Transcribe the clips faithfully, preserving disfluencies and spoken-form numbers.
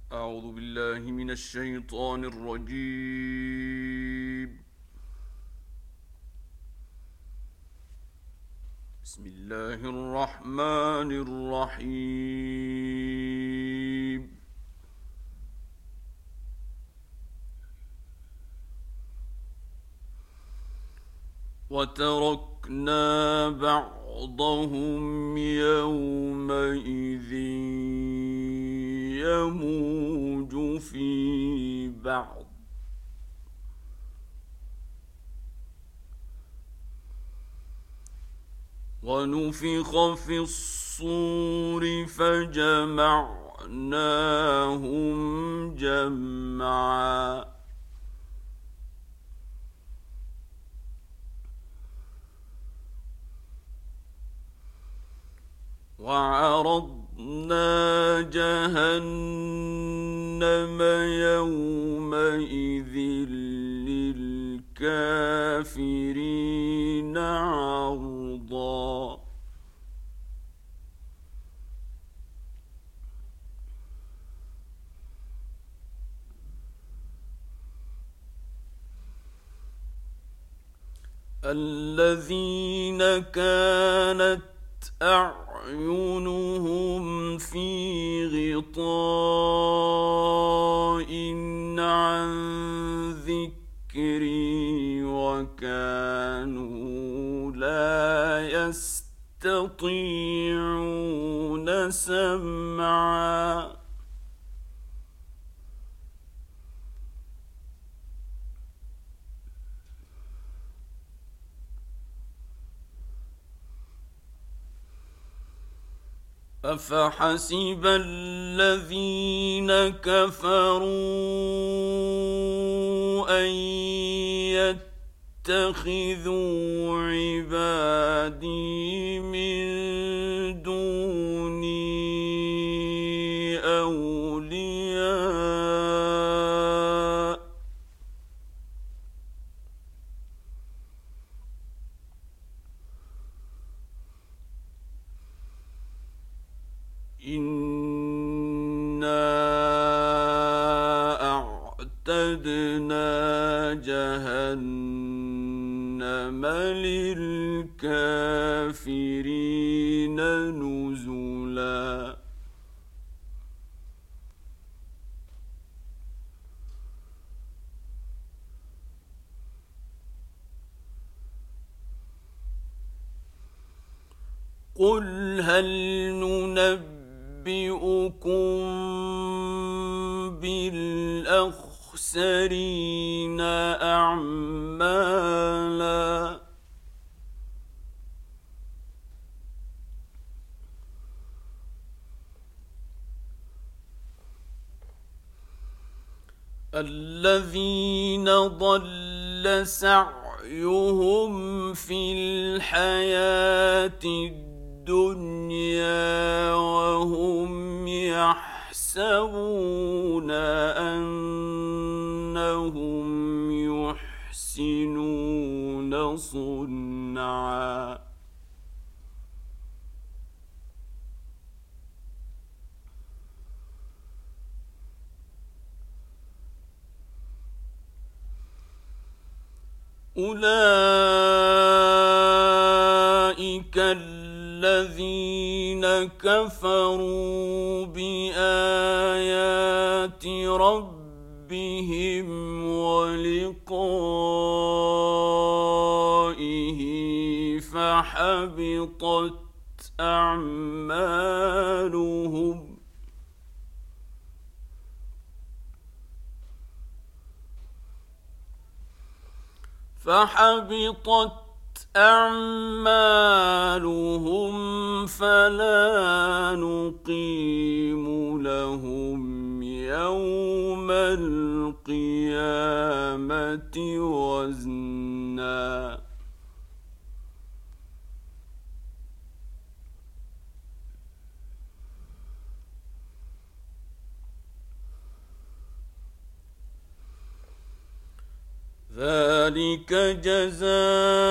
أعوذ بالله من الشيطان الرجيم. بسم الله الرحمن الرحيم. وتركنا بعضهم يومئذ يموج في بعض ونفخ في الصور فجمعناهم جمعا وعرضنا جهنم يومئذ للكافرين عرضا الذين كانت أعينهم في غطاء عن ذكري وكانوا لا يستطيعون سمعا أفحسب الذين كفروا أن يتخذوا عبادي من دوني أولياء إنا أعتدنا جهنم للكافرين نزلا قل هل ننبئ ننبئكم بالأخسرين أعمالا الذين ضل سعيهم في الحياة الدنيا وهم يحسبون أنهم يحسنون صنعا أولئك الذين كفروا بآيات ربهم ولقائه فحبطت أعمالهم فحبطت أعمالهم فلا نقيم لهم يوم القيامة وزنا ذلك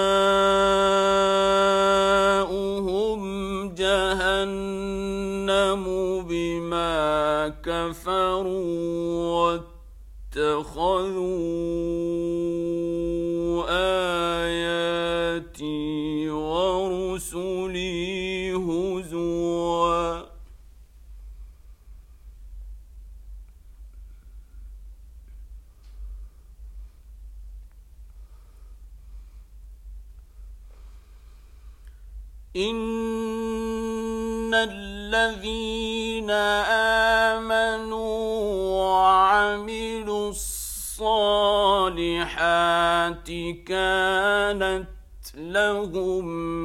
جزاؤهم جهنم أعلم بما كفروا واتخذوا آياتي ورسلي هزوا إن الذين آمنوا وعملوا الصالحات كانت لهم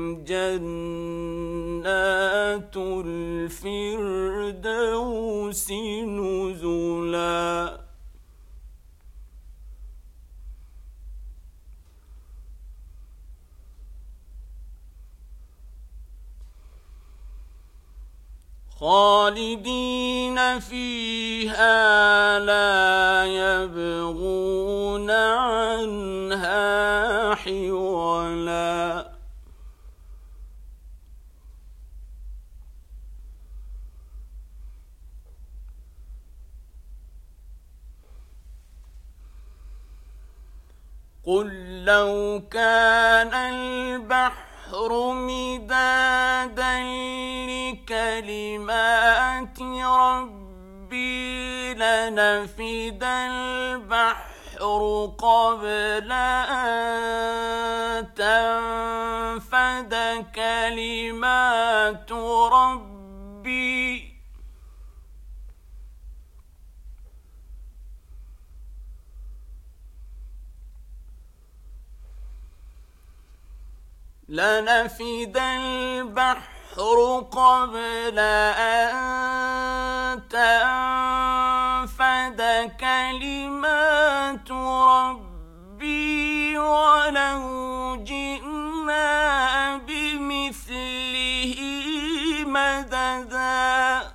جنات الفردوس نزلا خالدين فيها لا يبغون عنها حولا قل لو كان البحر مدادا لكلمات ربي لنفد البحر قبل أن تنفد كلمات ربي لنفد البحر قبل أن تنفد كلمات ربي ولو جئنا بمثله مددا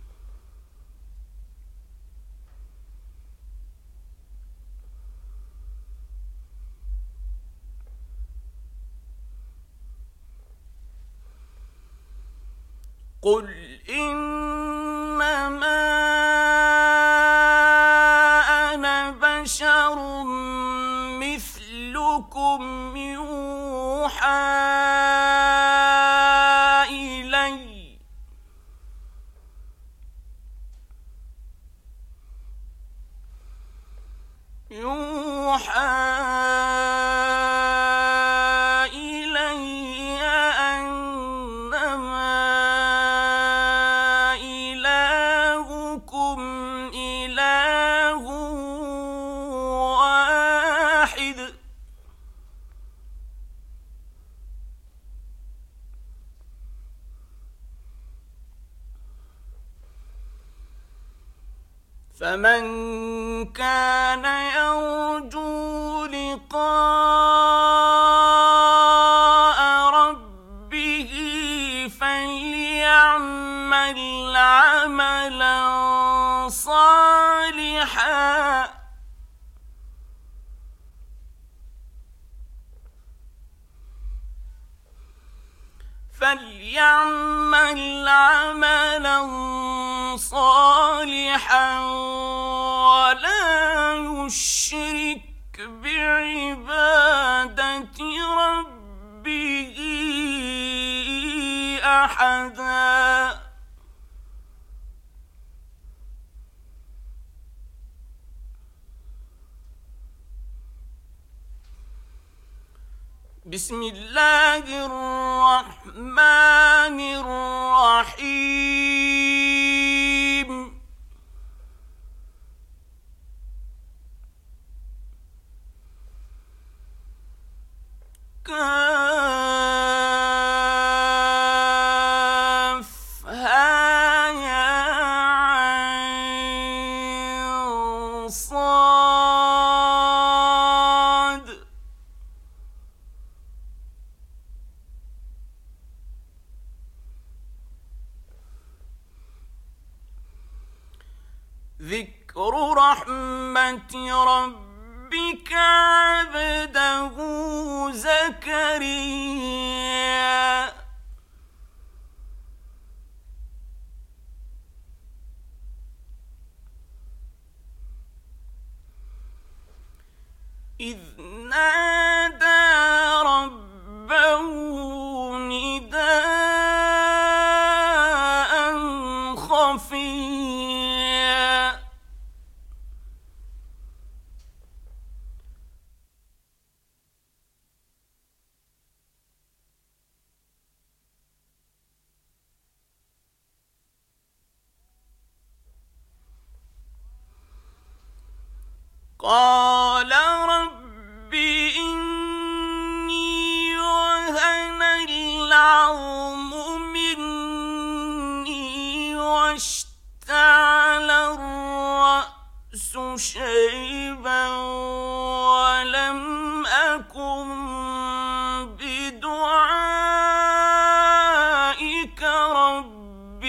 قل إنما أنا بشر مثلكم يوحى إلي يوحى فمن كان يرجو لقاء ربه فليعمل عملا صالحا فليعمل عملا صالحا ولا يشرك بعبادة ربه أحدا بسم الله الرحمن الرحيم كافها يا عين صاد ذكر رحمة ربك عبده زكريا إذ نادى ربه نداء خفيا قال رب إني وهن العظم مني واشتعل الرأس شيبا ولم أكن بدعائك رب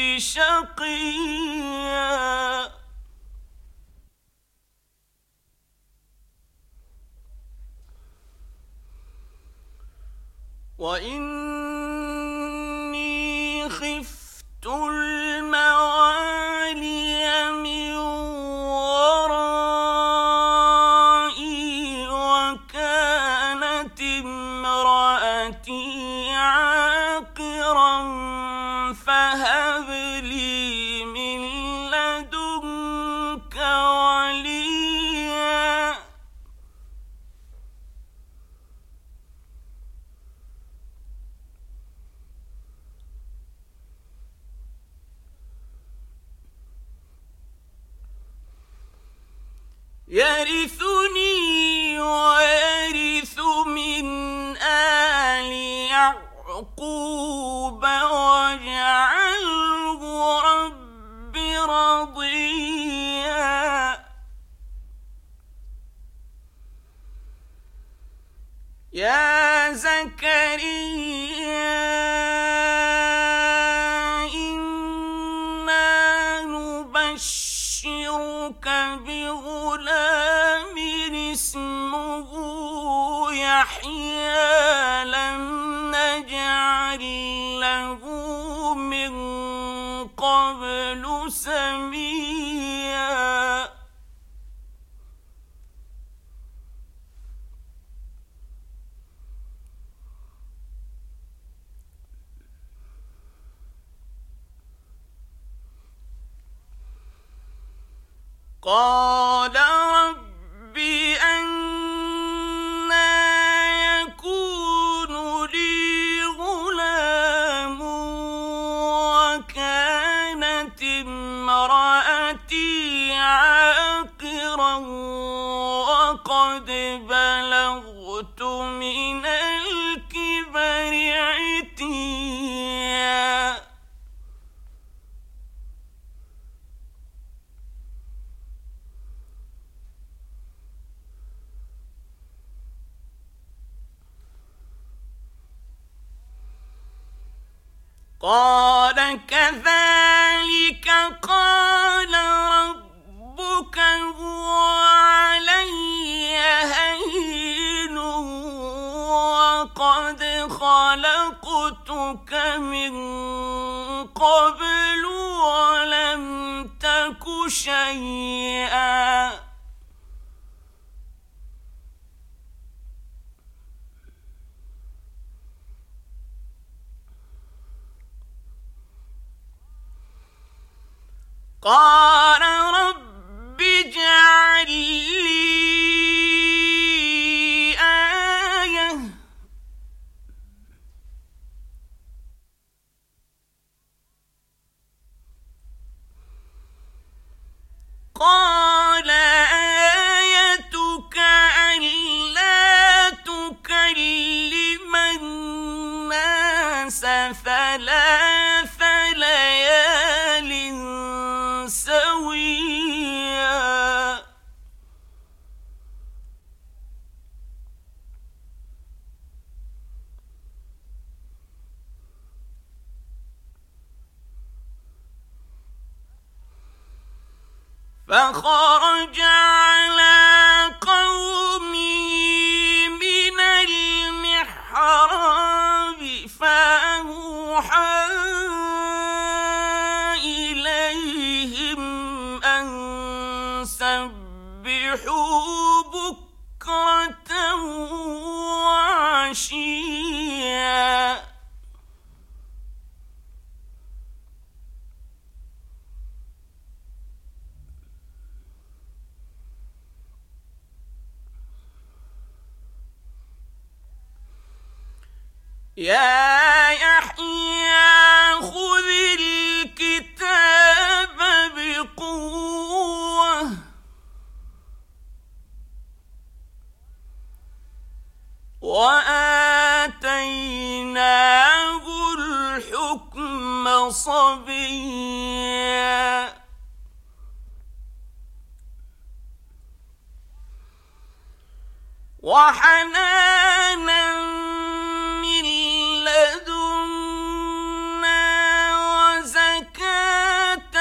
شقيا وإني خفت الموالي من ورائي وكانت امرأتي عاقرا فهب لي من لدنك وليا يرثني ويرث من آل يعقوب واجعله رب رضيا يا زكريا إنا نبشرك بغلام اسمه يحيى لم نجعل له من قبل سميا قال رب أنى يكون لي غلام وكانت امرأتي عاقرا وقد بلغت من الكبر عتيا قال كذلك قال ربك هو علي هين وقد خلقتك من قبل ولم تك شيئا قال رب اجعل لي آية قال آيتك ألا تكلم الناس ثلاث ليال سويا فخرج على قومه من المحراب فأوحى إليهم أن سبحوا بكرة وعشيا يا يحيى خذ الكتاب بقوة وآتيناه الحكم صبيا وحنانا من لدنا وزكاة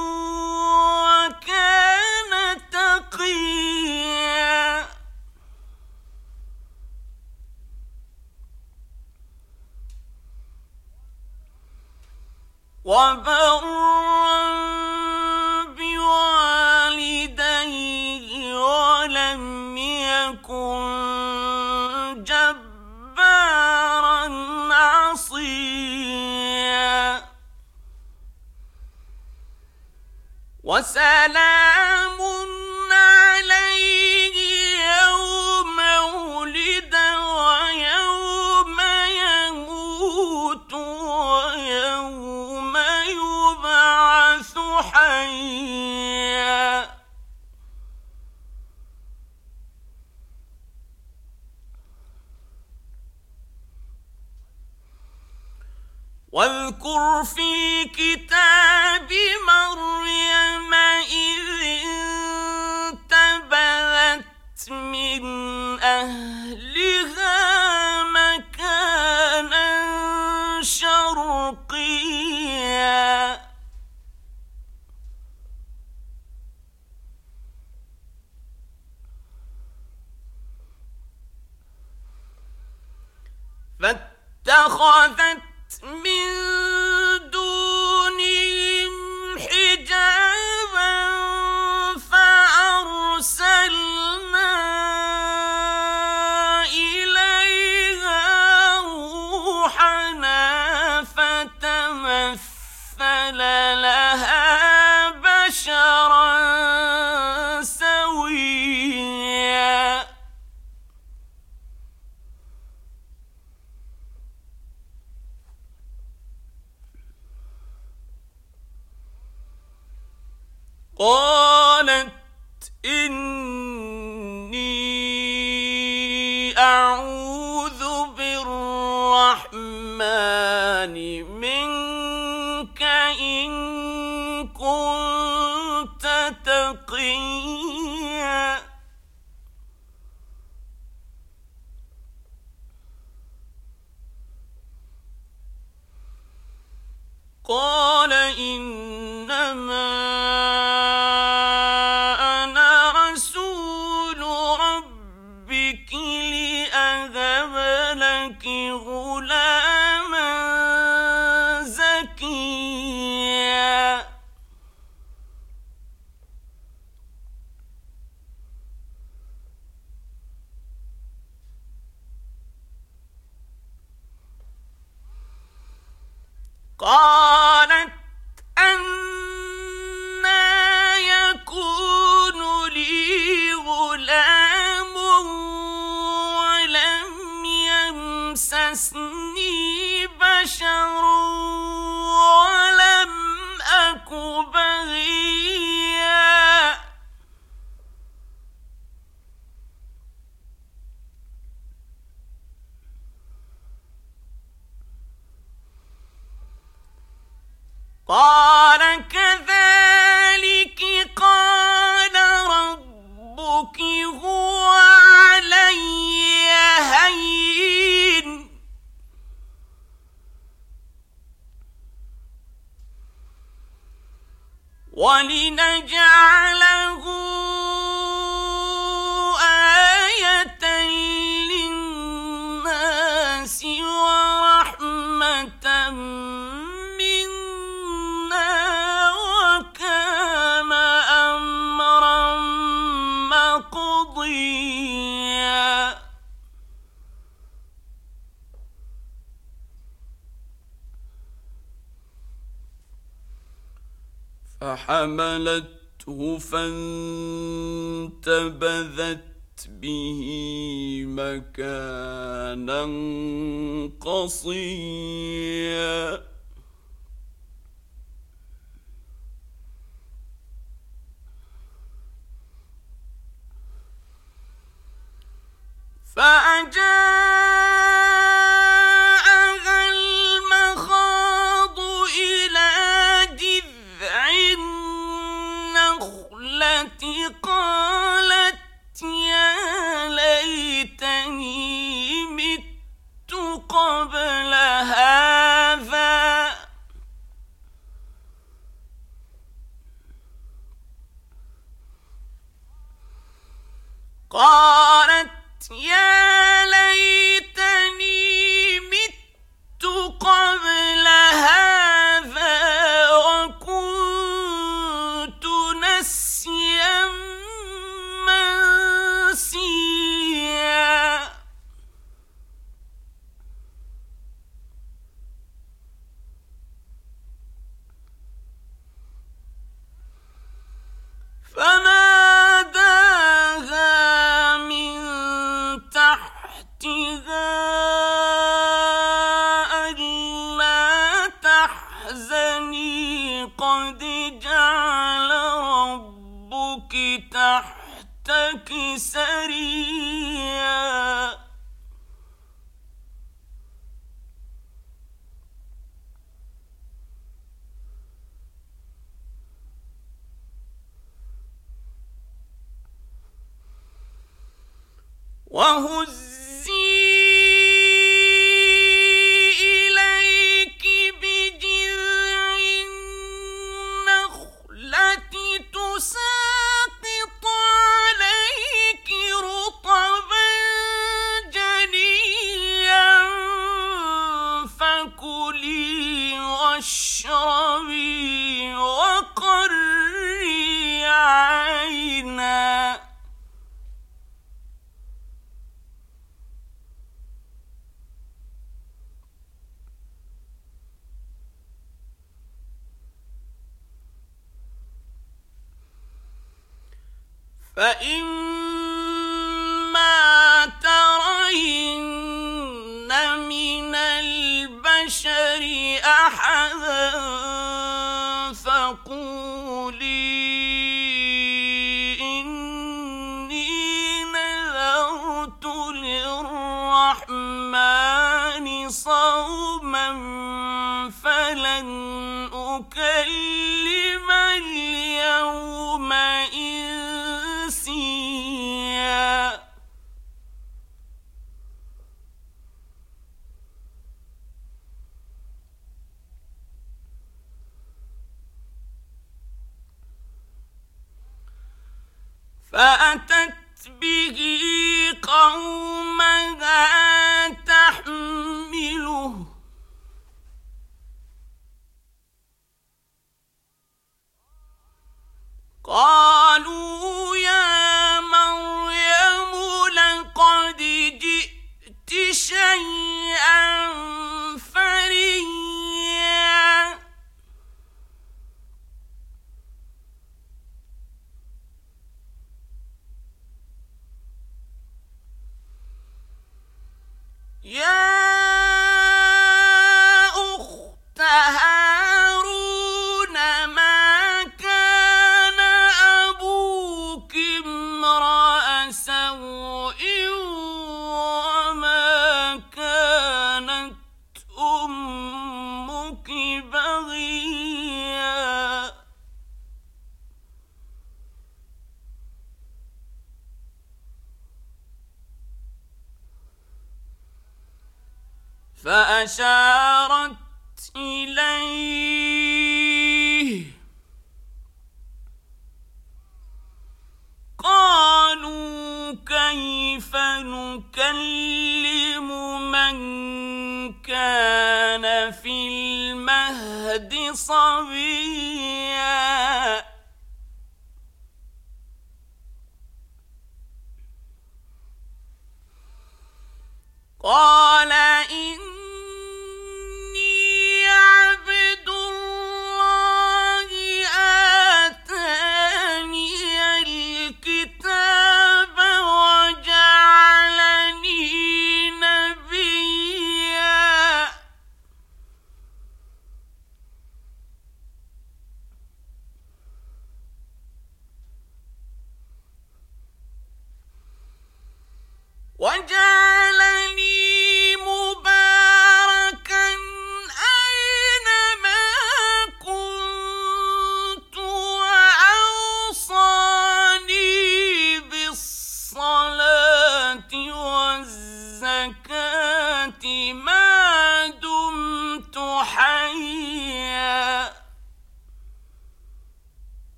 وكان تقيا وبرا بوالديه ولم يكن جبارا عصيا وسلام عليه يوم ولد ويوم يموت ويوم يبعث حيا واذكر في كتاب مريم إذ انتبذت من أهلها مكانا شرقيا فاتخذت من دونهم حجابا فأرسلنا إليها روحنا فتمثل لها بشرا سويا قالت إني أعوذ بالرحمن منك إن كنت تقيا قال إنما غلاما زكيا قالت أنى يكون لي غلام ولم يمسسني بشر ولم أك بغيا قال كذلك قال ربك هو علي هين ولنجعله آية للناس ورحمة منا وكان أمرا مقضيا فحملته فانتبذت به مكانا قصيا فأجاءها المخاض إلى جذع النخلة قالت يا ليتني مت قبل هذا قالت يا ليتني مت قبل هذا وكنت نسيا منسيا فناداها من تحتها ألا تحزني قد جعل ربك تحتك سريا وهزي إليك بجذع النخلة تساقط عليك رطبا جنيا فكلي واشربي وقري عينا فإما ترين من البشر أحدا فقولي إني نذرت للرحمن صوما فلن أكلم اليوم إنسيا فأتت به قومها تحمله قالوا يا مريم لقد جئت شيئا فريا يا أخت هارون ما كان أبوك امرأ سوء وما كانت أمك بغيا فأشارت إليه قالوا كيف نكلم من كان في المهد صبيا قال إني عبد الله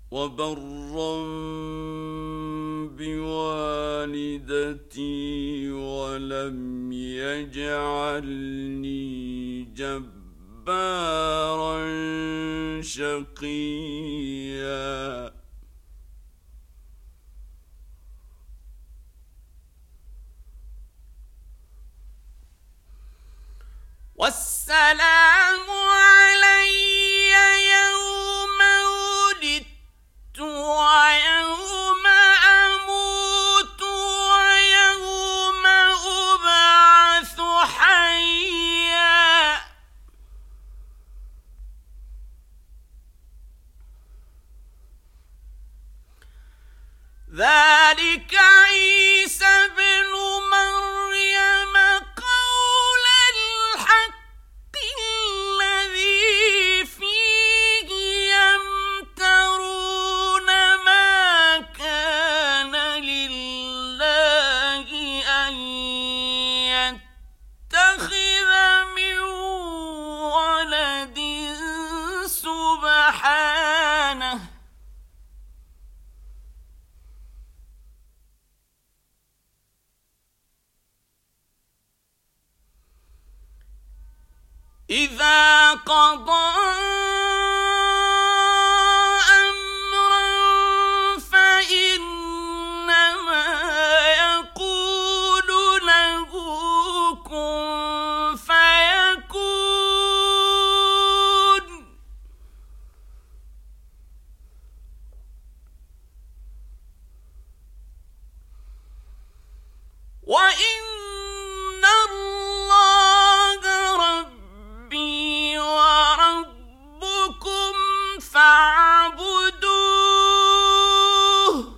وبرا بوالدتي ولم يجعلني جبارا شقيا. والسلام علي يوم ولدت ويوم أموت ويوم أبعث حيا. ذلك عيسى بن مريم قول الحق الذي فيه يمترون ما كان لله أن يتخذ من ولد سبحانه إذا قضى أمرا فإنما يقول له كن فيكون. وإن الله ربي وربكم فاعبدوه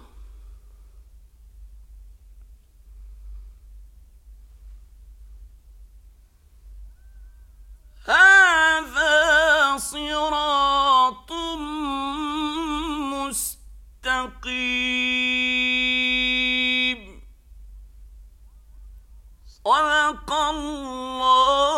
هذا صراط مستقيم. صدق الله